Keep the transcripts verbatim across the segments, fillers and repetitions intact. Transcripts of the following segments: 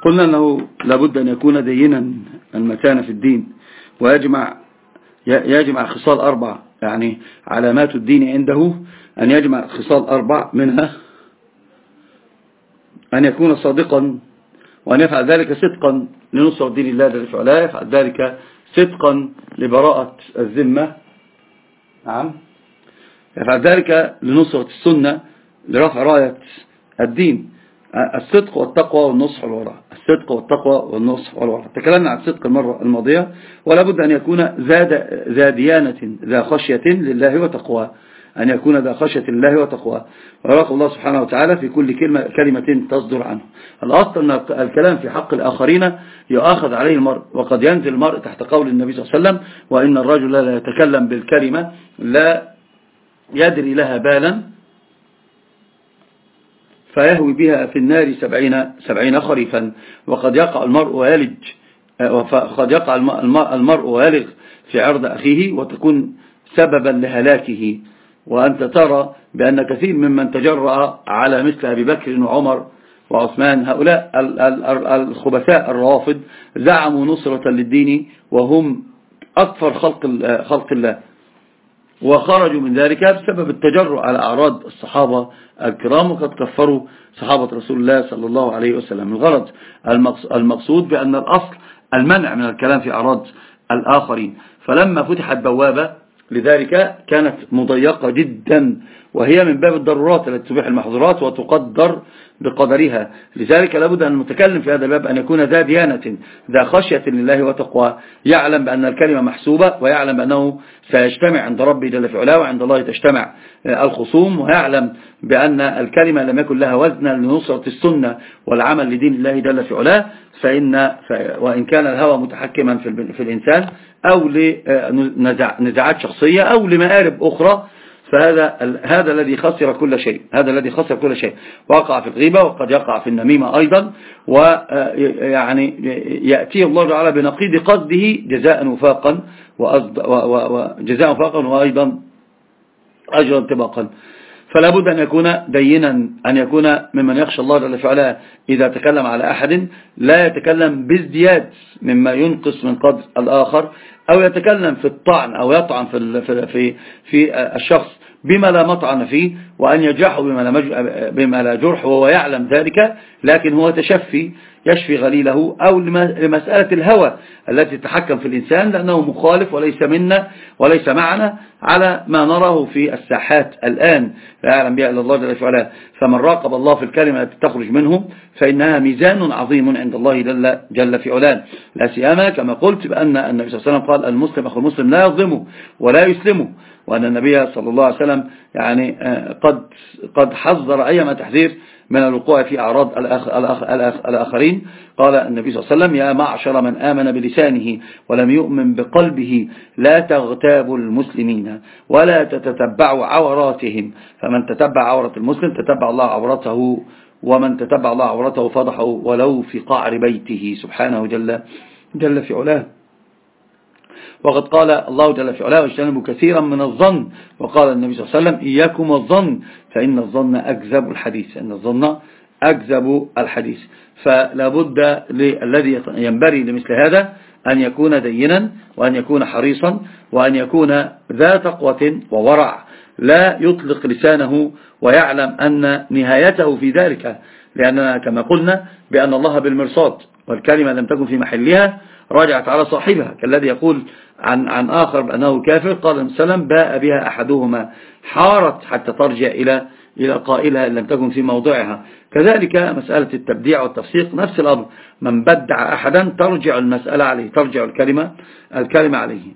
قلنا أنه لابد أن يكون دينا المتانة في الدين، ويجمع يجمع خصال أربع، يعني علامات الدين عنده أن يجمع خصال أربع، منها أن يكون صادقا، وأن يفعل ذلك صدقا لنصرة دين الله جل في علاه، يفعل ذلك صدقا لبراءة الذمة، نعم، يفعل ذلك لنصرة السنة، لرفع راية الدين. الصدق والتقوى والنصح والورع، الصدق والتقوى والنصح والورع. تكلمنا عن الصدق المرة الماضية، ولا بد أن يكون ذا ديانة ذا خشية لله وتقوى، أن يكون ذا خشية لله وتقوى، ويراقب الله سبحانه وتعالى في كل كلمة, كلمة تصدر عنه. الأصل أن الكلام في حق الآخرين يؤاخذ عليه المرء، وقد ينزل المرء تحت قول النبي صلى الله عليه وسلم: وإن الرجل لا يتكلم بالكلمة لا يدري لها بالا فيهوي بها في النار سبعين, سبعين خريفا. وقد يقع المرء ويلج وقد يقع المرء ويلغ في عرض أخيه وتكون سببا لهلاكه. وأنت ترى بأن كثير ممن تجرأ على مثل أبي بكر وعمر وعثمان، هؤلاء الخبثاء الروافض، زعموا نصرة للدين وهم أكثر خلق, خلق الله، وخرجوا من ذلك بسبب التجرؤ على أعراض الصحابة الكرام، وقد كفروا صحابة رسول الله صلى الله عليه وسلم. الغرض المقصود بأن الأصل المنع من الكلام في أعراض الآخرين، فلما فتحت بوابة لذلك كانت مضيقة جدا، وهي من باب الضرورات التي تبيح المحظورات وتقدر بقدرها. لذلك لابد أن المتكلم في هذا الباب أن يكون ذا ديانة ذا خشية لله وتقوى، يعلم بأن الكلمة محسوبة، ويعلم بأنه سيجتمع عند ربه جل في علاه وعند الله تجتمع الخصوم، ويعلم بأن الكلمة لم يكن لها وزنا لنصرة السنة والعمل لدين الله جل في علاه، فإن وإن كان الهوى متحكما في الإنسان أو لنزاعات شخصية أو لمآرب أخرى، فهذا هذا الذي خسر كل شيء، هذا الذي خسر كل شيء. وقع في الغيبة، وقد يقع في النميمة أيضا، ويعني يأتي الله تعالى بنقيض قصده جزاء وفاقا وجزاء وفاقا وأيضا أجرا طبقا. فلا بد أن يكون دينا، أن يكون ممن يخشى الله جل في علاه إذا تكلم على أحد لا يتكلم بازدياد مما ينقص من قدر الآخر، أو يتكلم في الطعن أو يطعن في في في الشخص بما لا مطعن فيه، وأن يجرحه بما لا جرح وهو يعلم ذلك، لكن هو تشفي يشفي غليله، أو لمسألة الهوى التي تتحكم في الإنسان لأنه مخالف وليس منا وليس معنا على ما نراه في الساحات الآن، لا يعلم بها إلا الله جل في علاه. فمن راقب الله في الكلمة التي تخرج منه فإنها ميزان عظيم عند الله جل, جل في علاه، لا سيما كما قلت بأن النبي صلى الله عليه وسلم قال: المسلم أخو المسلم لا يظلمه ولا يسلمه، وأن النبي صلى الله عليه وسلم يعني قد قد حذر أيما تحذير من الوقوع في أعراض الأخ الأخ الأخ الآخرين. قال النبي صلى الله عليه وسلم: يا معشر من آمن بلسانه ولم يؤمن بقلبه لا تغتابوا المسلمين ولا تتتبعوا عوراتهم، فمن تتبع عورة المسلم تتبع الله عورته، ومن تتبع الله عورته فضحه ولو في قعر بيته، سبحانه جل جل في علاه. وقد قال الله جل في علاه: واجتنبوا كثيرا من الظن. وقال النبي صلى الله عليه وسلم: إياكم والظن فإن الظن أكذب الحديث، إن الظن أكذب الحديث. فلا بد للذي ينبغي لمثل هذا أن يكون دينا، وأن يكون حريصا، وأن يكون ذا تقوى وورع، لا يطلق لسانه ويعلم أن نهايته في ذلك، لأننا كما قلنا بأن الله بالمرصاد، والكلمة لم تكن في محلها راجعت على صاحبها، كالذي يقول عن عن آخر بأنه كافر، قال النبي صلى الله عليه وسلم: باء بها أحدهما حارت حتى ترجع إلى إلى قائلها إن لم تكن في موضعها. كذلك مسألة التبديع والتفسيق نفس الأمر، من بدع أحدا ترجع المسألة عليه، ترجع الكلمة الكلمة عليه.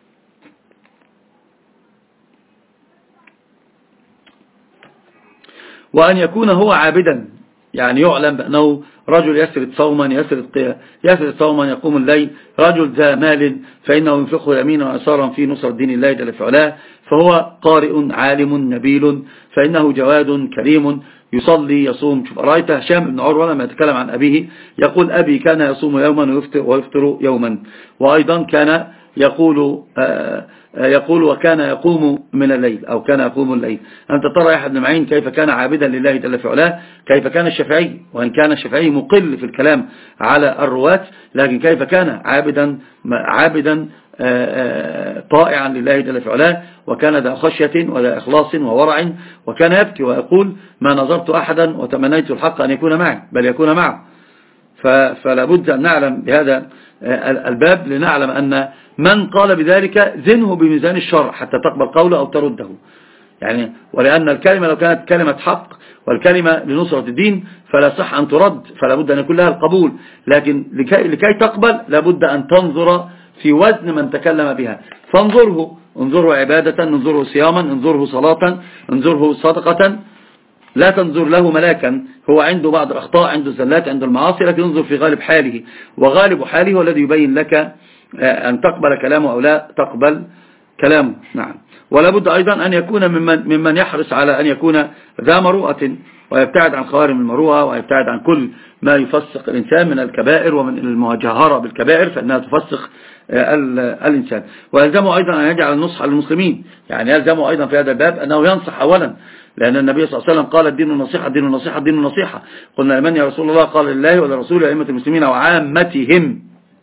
وأن يكون هو عابدا، يعني يعلم بأنه رجل يسرد صوما يسرد يسرد صوما يقوم الليل، رجل ذا مال فإنه ينفقه يمينا ويسارا في نصر دين الله جل في علاه، فهو قارئ عالم نبيل، فإنه جواد كريم يصلي يصوم. شوف رأيت هشام بن عروة لما يتكلم عن أبيه يقول: أبي كان يصوم يوما ويفطر, ويفطر يوما، وأيضا كان يقول يقول وكان يقوم من الليل أو كان يقوم الليل. أنت ترى يحيى بن معين كيف كان عابدا لله جل في علاه، كيف كان الشافعي، وإن كان الشافعي مقل في الكلام على الرواة، لكن كيف كان عابدا عابدا طائعا لله جل في علاه، وكان ذا خشية وذا إخلاص وورع، وكان يبكي ويقول ما نظرت أحدا وتمنيت الحق أن يكون معي بل يكون معه. فلا بد أن نعلم بهذا الباب لنعلم أن من قال بذلك زنه بميزان الشرع حتى تقبل قوله أو ترده، يعني ولأن الكلمة لو كانت كلمة حق والكلمة لنصرة الدين فلا صح أن ترد، فلا بد أن يكون لها القبول، لكن لكي, لكي تقبل لا بد أن تنظر في وزن من تكلم بها، فانظره، انظره عبادة، انظره صياما، انظره صلاة، انظره صدقة، لا تنظر له ملاكا، هو عنده بعض الأخطاء، عنده زلات، عنده المعاصي، لكن انظر في غالب حاله، وغالب حاله هو الذي يبين لك أن تقبل كلامه أو لا تقبل كلامه. نعم. ولا بد أيضا أن يكون ممن, ممن يحرص على أن يكون ذا مروءة ويبتعد عن خوارم المروءة ويبتعد عن كل ما يفسق الإنسان من الكبائر ومن المجاهرة بالكبائر فإنها تفسق الإنسان. ويلزمه أيضا أن يجعل النصح للمسلمين، يعني يلزمه أيضا في هذا الباب أنه ينصح أولا، لأن النبي صلى الله عليه وسلم قال الدين النصيحة الدين النصيحة الدين النصيحة. قلنا لمن يا رسول الله؟ قال لله ولرسوله وأئمة المسلمين وعامتهم.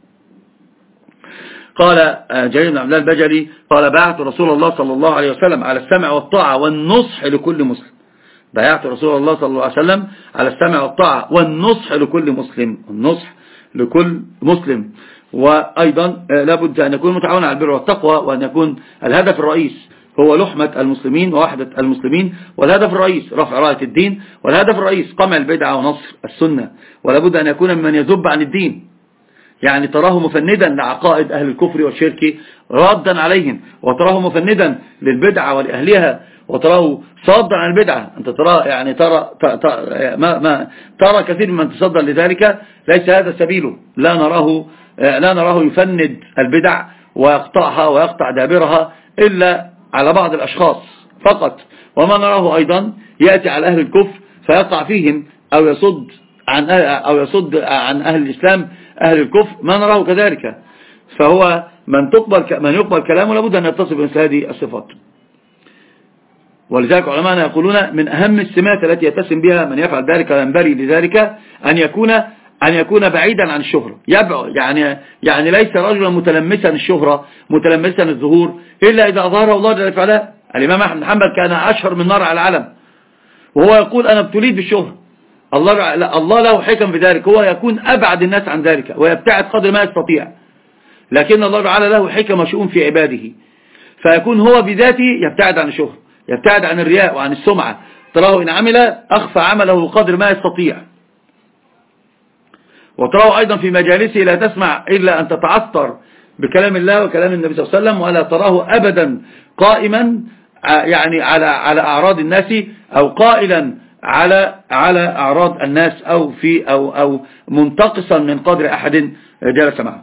قال جرير بن عبد الله البجلي قال بايعت رسول الله صلى الله عليه وسلم على السمع والطاعة والنصح لكل مسلم. بايعت رسول الله صلى الله عليه وسلم على السمع والطاعة والنصح لكل مسلم، النصح لكل مسلم. وأيضا لابد أن يكون متعاون على البر والتقوى، وأن يكون الهدف الرئيس هو لحمة المسلمين ووحدة المسلمين، والهدف الرئيس رفع راية الدين، والهدف الرئيس قمع البدعة ونصر السنة. ولابد أن يكون ممن يذب عن الدين، يعني تراه مفندا لعقائد أهل الكفر والشرك رادا عليهم، وتراه مفندا للبدعة ولأهلها، وتراه صادا عن البدعة. أنت ترى يعني ترى, ترى, ما ما ترى كثير من تصدر لذلك ليس هذا سبيله، لا نراه لا نراه يفند البدع ويقطعها ويقطع دابرها إلا على بعض الأشخاص فقط، وما نراه أيضا يأتي على أهل الكفر فيقع فيهم أو يصد عن أو يصد عن أهل الإسلام أهل الكفر، ما نراه كذلك. فهو من تقبل من يقبل كلامه لابد أن يتصف بمثل هذه الصفات. ولذلك علماءنا يقولون من أهم السمات التي يتسم بها من يفعل ذلك وينبغي لذلك أن يكون أن يكون بعيدا عن الشهرة، يعني يعني ليس رجلا متلمسا الشهرة متلمسا الظهور إلا إذا أظهره الله جل وعلا. الإمام أحمد بن حنبل كان أشهر من نار على العلم، وهو يقول أنا ابتليت بالشهرة. الله الله له حكم في ذلك، هو يكون أبعد الناس عن ذلك ويبتعد قدر ما يستطيع، لكن الله تعالى له حكم وشؤون في عباده، فيكون هو بذاته يبتعد عن الشهرة، يبتعد عن الرياء وعن السمعة. تراه إن عمل أخفى عمله قدر ما يستطيع، وتراه أيضا في مجالسه لا تسمع إلا أن تتعثر بكلام الله وكلام النبي صلى الله عليه وسلم، ولا تراه أبدا قائما يعني على على أعراض الناس أو قائلا على على أعراض الناس أو في أو أو منتقصا من قدر أحد جلس معه.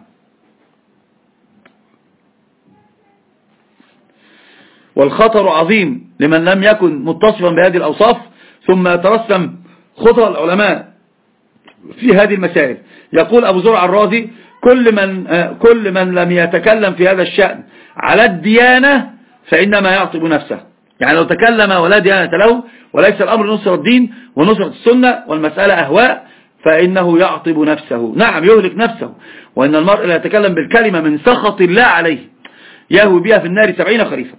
والخطر عظيم لمن لم يكن متصفا بهذه الأوصاف ثم يترسم خطى العلماء في هذه المسائل. يقول أبو زرع الرازي كل من كل من لم يتكلم في هذا الشأن على الديانة فإنما يعصب نفسه، يعني لو تكلم ولا ديانة له وليس الأمر نصر الدين ونصرة السنة والمسألة أهواء فإنه يعطب نفسه، نعم يهلك نفسه. وإن المرء لا يتكلم بالكلمة من سخط الله عليه يهوي بها في النار سبعين خريفا.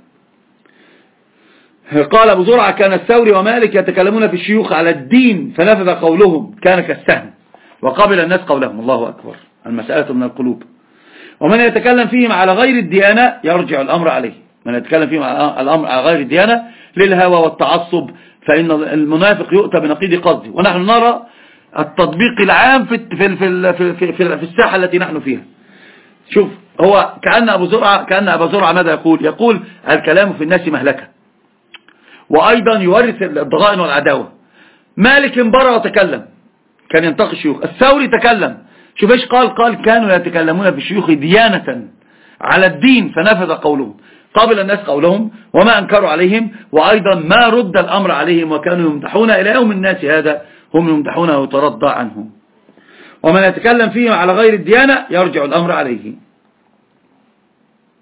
قال أبو زرعة كان الثوري ومالك يتكلمون في الشيوخ على الدين فنفذ قولهم كان كالسهم وقبل الناس قولهم. الله أكبر، المسألة من القلوب. ومن يتكلم فيهم على غير الديانة يرجع الأمر عليه، من يتكلم فيهم على الأمر على غير الديانة للهوى والتعصب فإن المنافق يؤتى بنقيض قصده. ونحن نرى التطبيق العام في في في في, في الساحة التي نحن فيها. شوف هو كأن أبو زرعة كأن أبو زرعة ماذا يقول؟ يقول الكلام في الناس مهلكة، وأيضا يورث الضغائن والعداوة. مالك انبرى وتكلم كان ينتقي الشيوخ، الثوري تكلم، شوف ايش قال؟ قال كانوا يتكلمون في الشيوخ ديانة على الدين فنفذ قولهم، قبل الناس قولهم وما أنكروا عليهم، وأيضا ما رد الأمر عليهم وكانوا يمدحون إلى يوم الناس هذا هم يمدحون ويترضى عنهم. ومن يتكلم فيهم على غير الديانة يرجع الأمر عليه.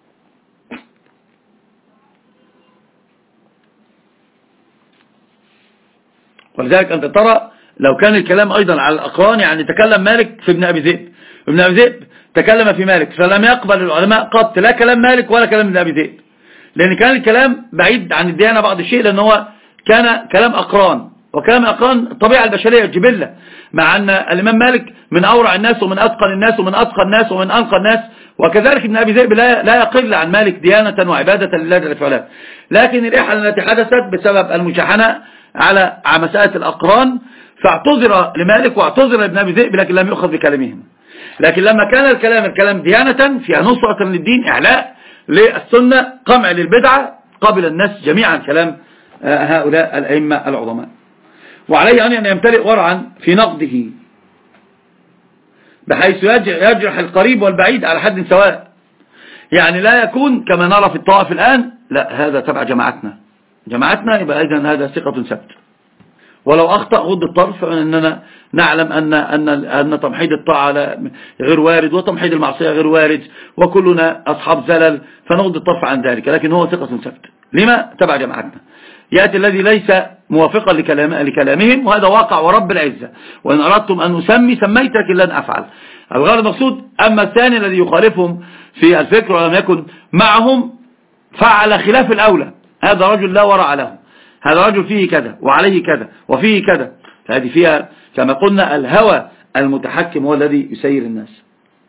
ولذلك أنت ترى لو كان الكلام أيضا على الأقران، يعني تكلم مالك في ابن أبي ذئب، ابن أبي ذئب تكلم في مالك، فلم يقبل العلماء قط لا كلام مالك ولا كلام ابن أبي ذئب، لأن كان الكلام بعيد عن الديانة بعض الشيء، لأن هو كان كلام أقران، وكلام أقران الطبيعة البشرية الجبلة، مع أن الإمام مالك من أورع الناس ومن أتقن الناس ومن أتقى الناس ومن أنقى الناس، وكذلك ابن أبي ذئب لا لا يقل عن مالك ديانة وعبادة لله جل وعلا. لكن الإحالة التي حدثت بسبب المشاحنة على مسألة الأقران، فاعتذر لمالك واعتذر لابن أبي ذئب، لكن لم يؤخذ بكلامهم. لكن لما كان الكلام الكلام ديانة فيها نصرة للدين، إعلاء للسنة، قمع للبدعة، قبل الناس جميعا كلام هؤلاء الأئمة العظماء. وعليه أن يمتلئ ورعا في نقده، بحيث يجرح القريب والبعيد على حد سواء، يعني لا يكون كما نرى في الطائف الآن، لا هذا تبع جماعتنا جماعتنا يبقى إذن هذا ثقة ثبت، ولو أخطأ غض الطرف، أننا نعلم أن أن أن تمحيد الطاعة غير وارد وتمحيد المعصية غير وارد، وكلنا أصحاب زلل، فنغض الطرف عن ذلك، لكن هو ثقة ثبت. لما؟ تبع جماعتنا. يأتي الذي ليس موافقا لكلام لكلامهم، وهذا واقع ورب العزة، وإن أردتم أن نسمي سميت لكن لن أفعل. الغرض المقصود. أما الثاني الذي يخالفهم في الفكر ولم يكن معهم فعل خلاف الأولى، هذا رجل لا ورع له، هذا رجل فيه كذا وعليه كذا وفيه كذا، فهذه فيها كما قلنا الهوى المتحكم هو الذي يسير الناس.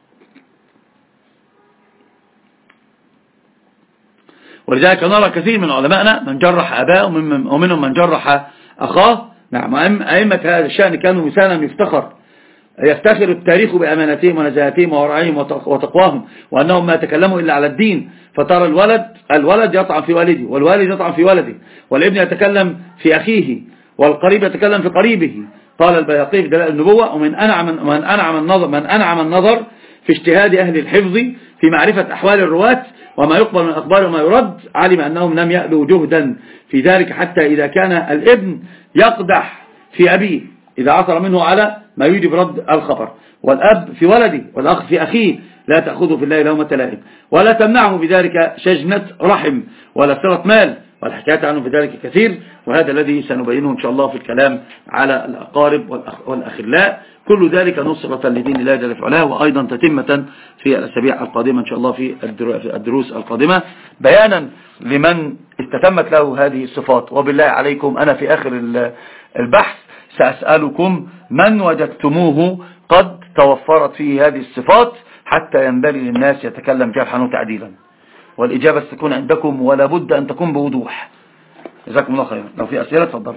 ولذلك نرى كثير من علمائنا من جرح أباه ومنهم من جرح أخاه. نعم، أئمة هذا الشأن كانوا مثالا يفتخر يفتخر التاريخ بأمانتهم ونزاهتهم وورعهم وتقواهم، وأنهم ما تكلموا إلا على الدين. فترى الولد الولد يطعن في والده، والوالد يطعن في ولده، والابن يتكلم في أخيه، والقريب يتكلم في قريبه. قال البيهقي في دلائل النبوة: ومن أنعم من أنعم النظر من أنعم النظر في اجتهاد أهل الحفظ في معرفة أحوال الرواة وما يقبل من الأخبار وما يرد، علم أنهم لم يألوا جهدا في ذلك، حتى إذا كان الابن يقدح في أبيه إذا عثر منه على ما يوجب رد الخبر، والأب في ولده، والأخ في أخيه، لا تأخذه في الله لومة لائم، ولا تمنعه بذلك شجنة رحم ولا صلة مال، والحكايات عنه بذلك كثير. وهذا الذي سنبينه إن شاء الله في الكلام على الأقارب والأخلاء. كل ذلك نصرة لدين الله جل وعلا، وأيضا تتمة في الأسابيع القادمة إن شاء الله في الدروس القادمة، بيانا لمن استتمت له هذه الصفات. وبالله عليكم أنا في آخر البحث سأسألكم من وجدتموه قد توفرت فيه هذه الصفات حتى ينبغي للناس يتكلم جرحا وتعديلا، والإجابة ستكون عندكم ولا بد أن تكون بوضوح. جزاكم الله خيرا. لو في أسئلة تفضلوا.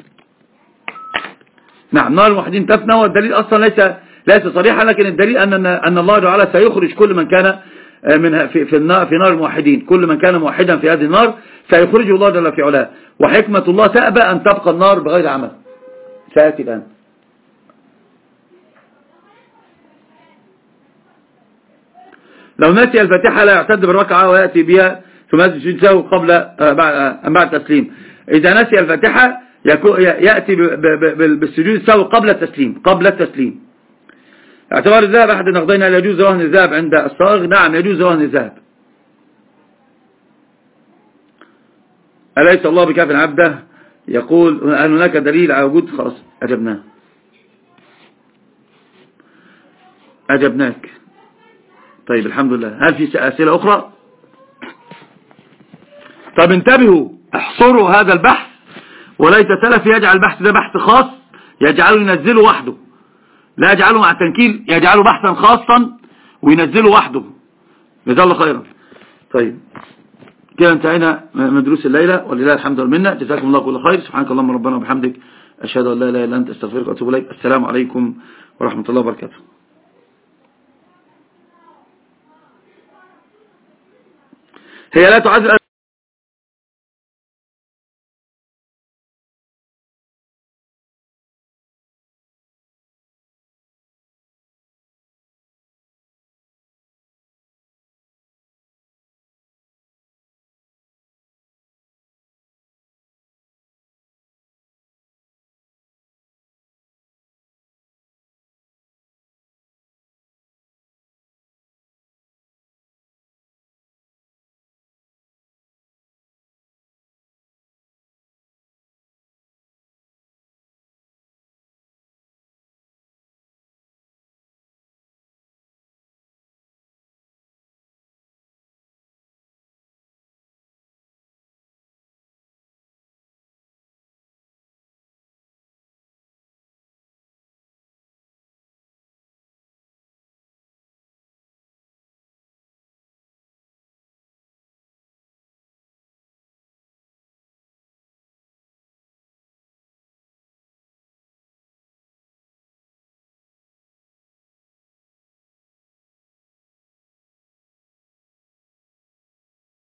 نعم، نار الموحدين تفنى، والدليل أصلا ليس ليس صريحا، لكن الدليل أن أن الله تعالى سيخرج كل من كان من في في النار في نار الموحدين، كل من كان موحدا في هذه النار سيخرجه الله جل في علاه، وحكمة الله تأبى أن تبقى النار بغير عمل. سيأتي الآن. لو نسي الفاتحة لا يعتد بالركعة ويأتي بها في مسجد سهو قبل بعد التسليم. إذا نسي الفاتحة يأتي بالسجود السهو قبل التسليم قبل التسليم. اعتبار الذهب أحد النقدين: هل يجوز رهن الذهب عند الصاغ؟ نعم يجوز رهن الذهب. أليس الله بكاف عبده؟ يقول هل هناك دليل على وجود؟ خلاص أجبناه أجبناك. طيب الحمد لله. هل في أسئلة أخرى؟ طب انتبهوا، احصروا هذا البحث، وليس سلف يجعل البحث ده بحث خاص يجعله ينزله وحده، لا يجعله مع التنكيل، يجعله بحثا خاصا وينزله وحده. جزاه الله خيرا. طيب كده انتهينا من دروس الليلة، ولله الحمد والمنة. جزاكم الله كل خير. سبحانك اللهم ربنا وبحمدك، أشهد أن لا إله إلا أنت، أستغفرك وأتوب إليك. السلام عليكم ورحمة الله وبركاته. هي لا تعد